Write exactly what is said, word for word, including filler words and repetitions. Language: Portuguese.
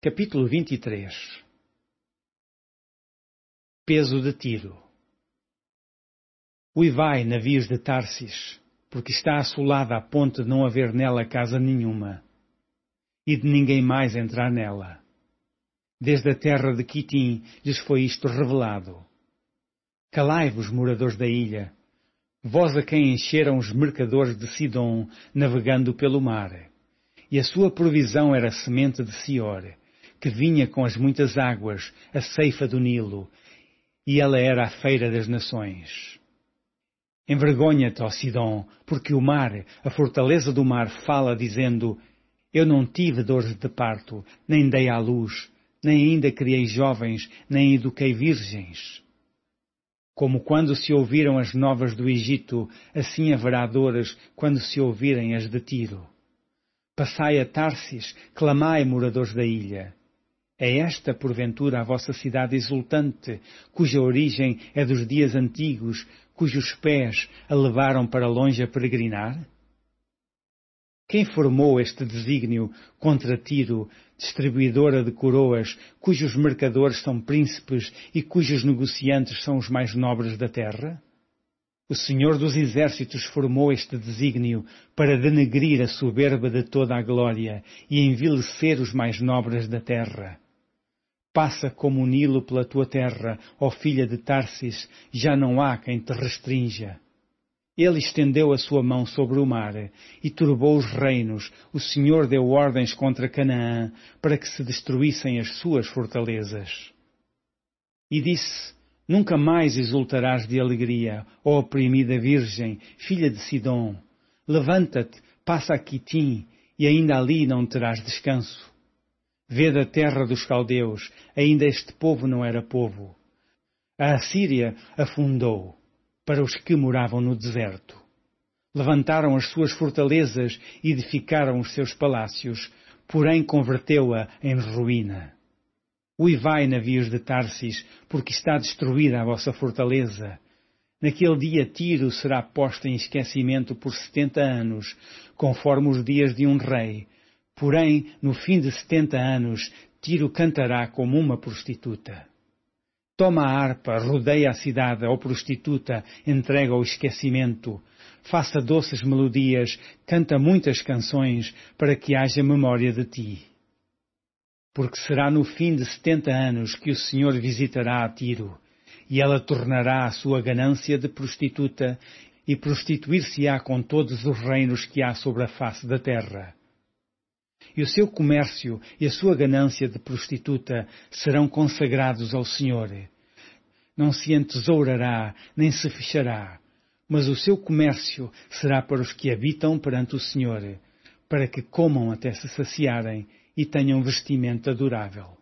Capítulo vinte e três. Peso de Tiro. Uivai, navios de Tarsis, porque está assolada a ponto de não haver nela casa nenhuma, e de ninguém mais entrar nela. Desde a terra de Quitim lhes foi isto revelado. Calai-vos, moradores da ilha, vós a quem encheram os mercadores de Sidom, navegando pelo mar. E a sua provisão era a semente de Sior, que vinha com as muitas águas, a ceifa do Nilo, e ela era a feira das nações. Envergonha-te, ó Sidom, porque o mar, a fortaleza do mar, fala, dizendo: Eu não tive dores de parto, nem dei à luz, nem ainda criei jovens, nem eduquei virgens. Como quando se ouviram as novas do Egito, assim haverá dores quando se ouvirem as de Tiro. Passai a Tarsis, clamai, moradores da ilha. É esta, porventura, a vossa cidade exultante, cuja origem é dos dias antigos, cujos pés a levaram para longe a peregrinar? Quem formou este desígnio contra Tiro, distribuidora de coroas, cujos mercadores são príncipes e cujos negociantes são os mais nobres da terra? O Senhor dos Exércitos formou este desígnio para denegrir a soberba de toda a glória e envilecer os mais nobres da terra. Passa como o Nilo pela tua terra, ó filha de Tarsis, já não há quem te restrinja. Ele estendeu a sua mão sobre o mar e turbou os reinos. O Senhor deu ordens contra Canaã para que se destruíssem as suas fortalezas. E disse: Nunca mais exultarás de alegria, ó oprimida virgem, filha de Sidom. Levanta-te, passa a Quitim, e ainda ali não terás descanso. Vede a terra dos caldeus, ainda este povo não era povo. A Assíria afundou, para os que moravam no deserto. Levantaram as suas fortalezas e edificaram os seus palácios, porém converteu-a em ruína. Uivai, navios de Tarsis, porque está destruída a vossa fortaleza. Naquele dia Tiro será posta em esquecimento por setenta anos, conforme os dias de um rei. Porém, no fim de setenta anos, Tiro cantará como uma prostituta. Toma a harpa, rodeia a cidade, ó prostituta, entrega ao esquecimento. Faça doces melodias, canta muitas canções, para que haja memória de ti. Porque será no fim de setenta anos que o Senhor visitará a Tiro, e ela tornará a sua ganância de prostituta, e prostituir-se-á com todos os reinos que há sobre a face da terra. E o seu comércio e a sua ganância de prostituta serão consagrados ao Senhor. Não se entesourará, nem se fechará, mas o seu comércio será para os que habitam perante o Senhor, para que comam até se saciarem e tenham vestimenta durável.